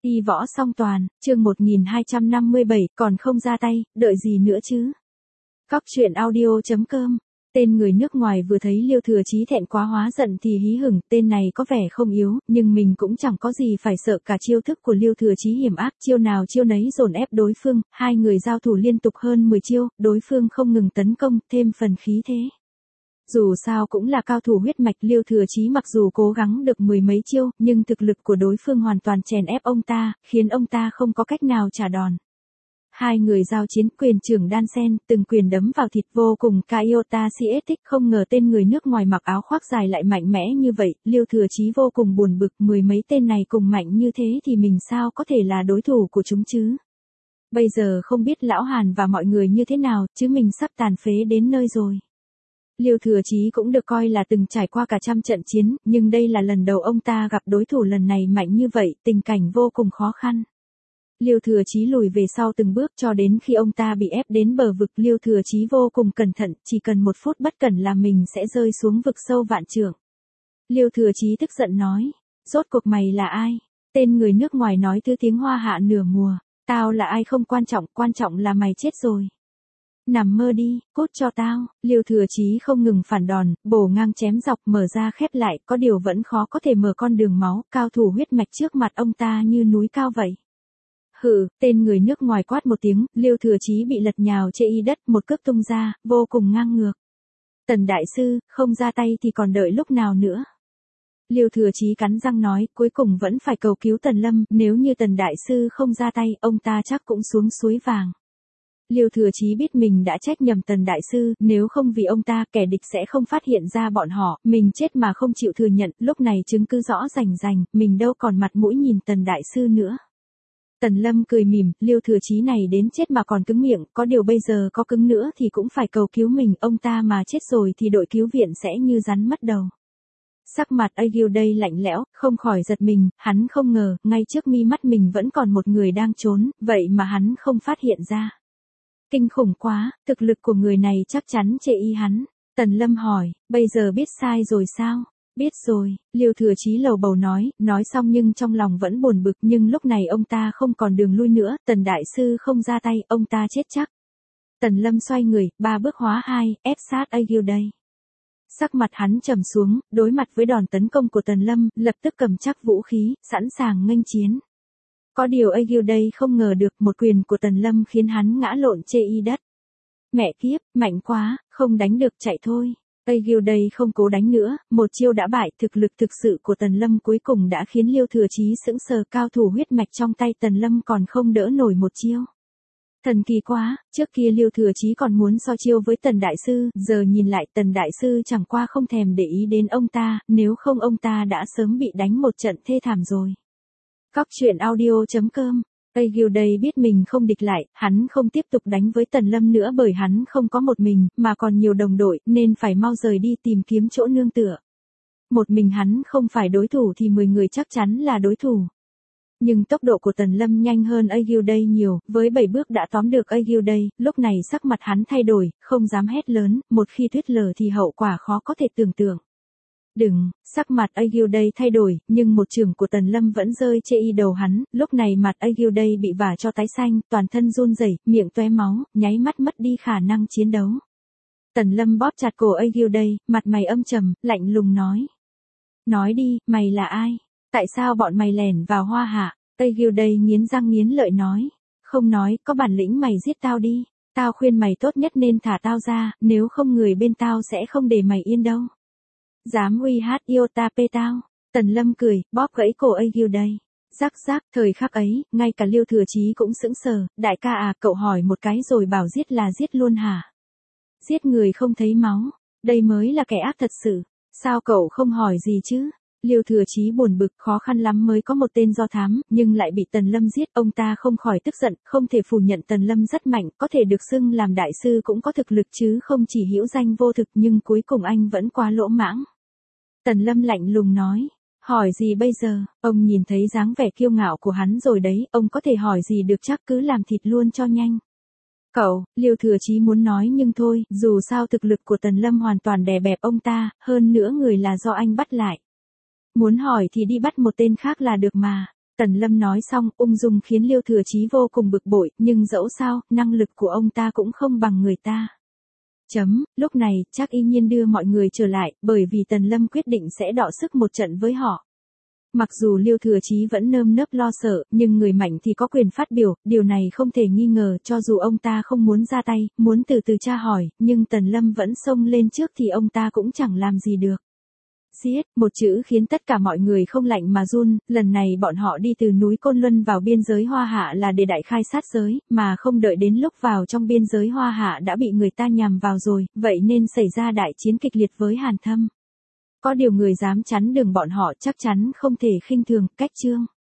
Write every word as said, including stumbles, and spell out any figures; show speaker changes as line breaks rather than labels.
Y võ song toàn, chương một nghìn hai trăm năm mươi bảy, còn không ra tay, đợi gì nữa chứ? Cóc truyện audio chấm com. Tên người nước ngoài vừa thấy Liêu Thừa Chí thẹn quá hóa giận thì hí hửng, tên này có vẻ không yếu, nhưng mình cũng chẳng có gì phải sợ cả. Chiêu thức của Liêu Thừa Chí hiểm ác, chiêu nào chiêu nấy dồn ép đối phương, hai người giao thủ liên tục hơn mười chiêu, đối phương không ngừng tấn công, thêm phần khí thế. Dù sao cũng là cao thủ huyết mạch, Liêu Thừa Chí mặc dù cố gắng được mười mấy chiêu, nhưng thực lực của đối phương hoàn toàn chèn ép ông ta, khiến ông ta không có cách nào trả đòn. Hai người giao chiến quyền trưởng đan sen, từng quyền đấm vào thịt vô cùng. Kaiota Siết không ngờ tên người nước ngoài mặc áo khoác dài lại mạnh mẽ như vậy, Liêu Thừa Chí vô cùng buồn bực, mười mấy tên này cùng mạnh như thế thì mình sao có thể là đối thủ của chúng chứ? Bây giờ không biết lão Hàn và mọi người như thế nào, chứ mình sắp tàn phế đến nơi rồi. Liêu Thừa Chí cũng được coi là từng trải qua cả trăm trận chiến, nhưng đây là lần đầu ông ta gặp đối thủ lần này mạnh như vậy, tình cảnh vô cùng khó khăn. Liêu Thừa Chí lùi về sau từng bước cho đến khi ông ta bị ép đến bờ vực. Liêu Thừa Chí vô cùng cẩn thận, chỉ cần một phút bất cẩn là mình sẽ rơi xuống vực sâu vạn trượng. Liêu Thừa Chí tức giận nói, rốt cuộc mày là ai? Tên người nước ngoài nói thứ tiếng Hoa hạ nửa mùa, tao là ai không quan trọng, quan trọng là mày chết rồi. Nằm mơ đi, cút cho tao. Liêu Thừa Chí không ngừng phản đòn, bổ ngang chém dọc, mở ra khép lại, có điều vẫn khó có thể mở con đường máu. Cao thủ huyết mạch trước mặt ông ta như núi cao vậy. Hừ, tên người nước ngoài quát một tiếng, Liêu Thừa Chí bị lật nhào trên y đất, một cước tung ra, vô cùng ngang ngược. Tần đại sư, không ra tay thì còn đợi lúc nào nữa? Liêu Thừa Chí cắn răng nói, cuối cùng vẫn phải cầu cứu Tần Lâm, nếu như Tần đại sư không ra tay, ông ta chắc cũng xuống suối vàng. Liêu Thừa Chí biết mình đã trách nhầm Tần đại sư, nếu không vì ông ta, kẻ địch sẽ không phát hiện ra bọn họ, mình chết mà không chịu thừa nhận, lúc này chứng cứ rõ rành rành, mình đâu còn mặt mũi nhìn Tần đại sư nữa. Tần Lâm cười mỉm, Liêu Thừa Chí này đến chết mà còn cứng miệng, có điều bây giờ có cứng nữa thì cũng phải cầu cứu mình, ông ta mà chết rồi thì đội cứu viện sẽ như rắn mất đầu. Sắc mặt Agilday lạnh lẽo, không khỏi giật mình, hắn không ngờ, ngay trước mi mắt mình vẫn còn một người đang trốn, vậy mà hắn không phát hiện ra. Kinh khủng quá, thực lực của người này chắc chắn chê y hắn. Tần Lâm hỏi, bây giờ biết sai rồi sao? Biết rồi, Liêu Thừa Chí lầu bầu nói, nói xong nhưng trong lòng vẫn buồn bực, nhưng lúc này ông ta không còn đường lui nữa, Tần đại sư không ra tay, ông ta chết chắc. Tần Lâm xoay người, ba bước hóa hai, ép sát Agilday. Sắc mặt hắn trầm xuống, đối mặt với đòn tấn công của Tần Lâm, lập tức cầm chắc vũ khí, sẵn sàng nghênh chiến. Có điều Agilday không ngờ được, một quyền của Tần Lâm khiến hắn ngã lộn chê y đất. Mẹ kiếp, mạnh quá, không đánh được chạy thôi. Agilday không cố đánh nữa, một chiêu đã bại. Thực lực thực sự của Tần Lâm cuối cùng đã khiến Liêu Thừa Chí sững sờ, cao thủ huyết mạch trong tay Tần Lâm còn không đỡ nổi một chiêu. Thần kỳ quá, trước kia Liêu Thừa Chí còn muốn so chiêu với Tần đại sư, giờ nhìn lại Tần đại sư chẳng qua không thèm để ý đến ông ta, nếu không ông ta đã sớm bị đánh một trận thê thảm rồi. Cóc truyện audio chấm com. Agilday biết mình không địch lại, hắn không tiếp tục đánh với Tần Lâm nữa bởi hắn không có một mình, mà còn nhiều đồng đội, nên phải mau rời đi tìm kiếm chỗ nương tựa. Một mình hắn không phải đối thủ thì mười người chắc chắn là đối thủ. Nhưng tốc độ của Tần Lâm nhanh hơn Agilday nhiều, với bảy bước đã tóm được Agilday, lúc này sắc mặt hắn thay đổi, không dám hét lớn, một khi thuyết lờ thì hậu quả khó có thể tưởng tượng. Đừng, sắc mặt Agilday thay đổi, nhưng một chưởng của Tần Lâm vẫn rơi chê y đầu hắn, lúc này mặt Agilday bị vả cho tái xanh, toàn thân run rẩy, miệng tóe máu, nháy mắt mất đi khả năng chiến đấu. Tần Lâm bóp chặt cổ Agilday, mặt mày âm trầm, lạnh lùng nói. Nói đi, mày là ai? Tại sao bọn mày lẻn vào Hoa Hạ? Agilday nghiến răng nghiến lợi nói. Không nói, có bản lĩnh mày giết tao đi. Tao khuyên mày tốt nhất nên thả tao ra, nếu không người bên tao sẽ không để mày yên đâu. Dám uy hát Iota P tao. Tần Lâm cười, bóp gãy cổ Agilday. Rắc rắc, thời khắc ấy, ngay cả Liêu Thừa Chí cũng sững sờ, đại ca à, cậu hỏi một cái rồi bảo giết là giết luôn hả? Giết người không thấy máu, đây mới là kẻ ác thật sự, sao cậu không hỏi gì chứ? Liêu Thừa Chí buồn bực, khó khăn lắm mới có một tên do thám, nhưng lại bị Tần Lâm giết, ông ta không khỏi tức giận, không thể phủ nhận Tần Lâm rất mạnh, có thể được xưng làm đại sư cũng có thực lực chứ không chỉ hữu danh vô thực, nhưng cuối cùng anh vẫn quá lỗ mãng. Tần Lâm lạnh lùng nói, hỏi gì bây giờ, ông nhìn thấy dáng vẻ kiêu ngạo của hắn rồi đấy, ông có thể hỏi gì được chắc cứ làm thịt luôn cho nhanh. Cậu, Liêu Thừa Chí muốn nói nhưng thôi, dù sao thực lực của Tần Lâm hoàn toàn đè bẹp ông ta, hơn nữa người là do anh bắt lại. Muốn hỏi thì đi bắt một tên khác là được mà. Tần Lâm nói xong, ung dung khiến Liêu Thừa Chí vô cùng bực bội, nhưng dẫu sao, năng lực của ông ta cũng không bằng người ta. Chấm, lúc này, chắc y nhiên đưa mọi người trở lại, bởi vì Tần Lâm quyết định sẽ đọ sức một trận với họ. Mặc dù Liêu Thừa Chí vẫn nơm nớp lo sợ, nhưng người mạnh thì có quyền phát biểu, điều này không thể nghi ngờ, cho dù ông ta không muốn ra tay, muốn từ từ tra hỏi, nhưng Tần Lâm vẫn xông lên trước thì ông ta cũng chẳng làm gì được. Giết, một chữ khiến tất cả mọi người không lạnh mà run, lần này bọn họ đi từ núi Côn Luân vào biên giới Hoa Hạ là để đại khai sát giới, mà không đợi đến lúc vào trong biên giới Hoa Hạ đã bị người ta nhằm vào rồi, vậy nên xảy ra đại chiến kịch liệt với Hàn Thâm. Có điều người dám chắn đường bọn họ chắc chắn không thể khinh thường, cách chương.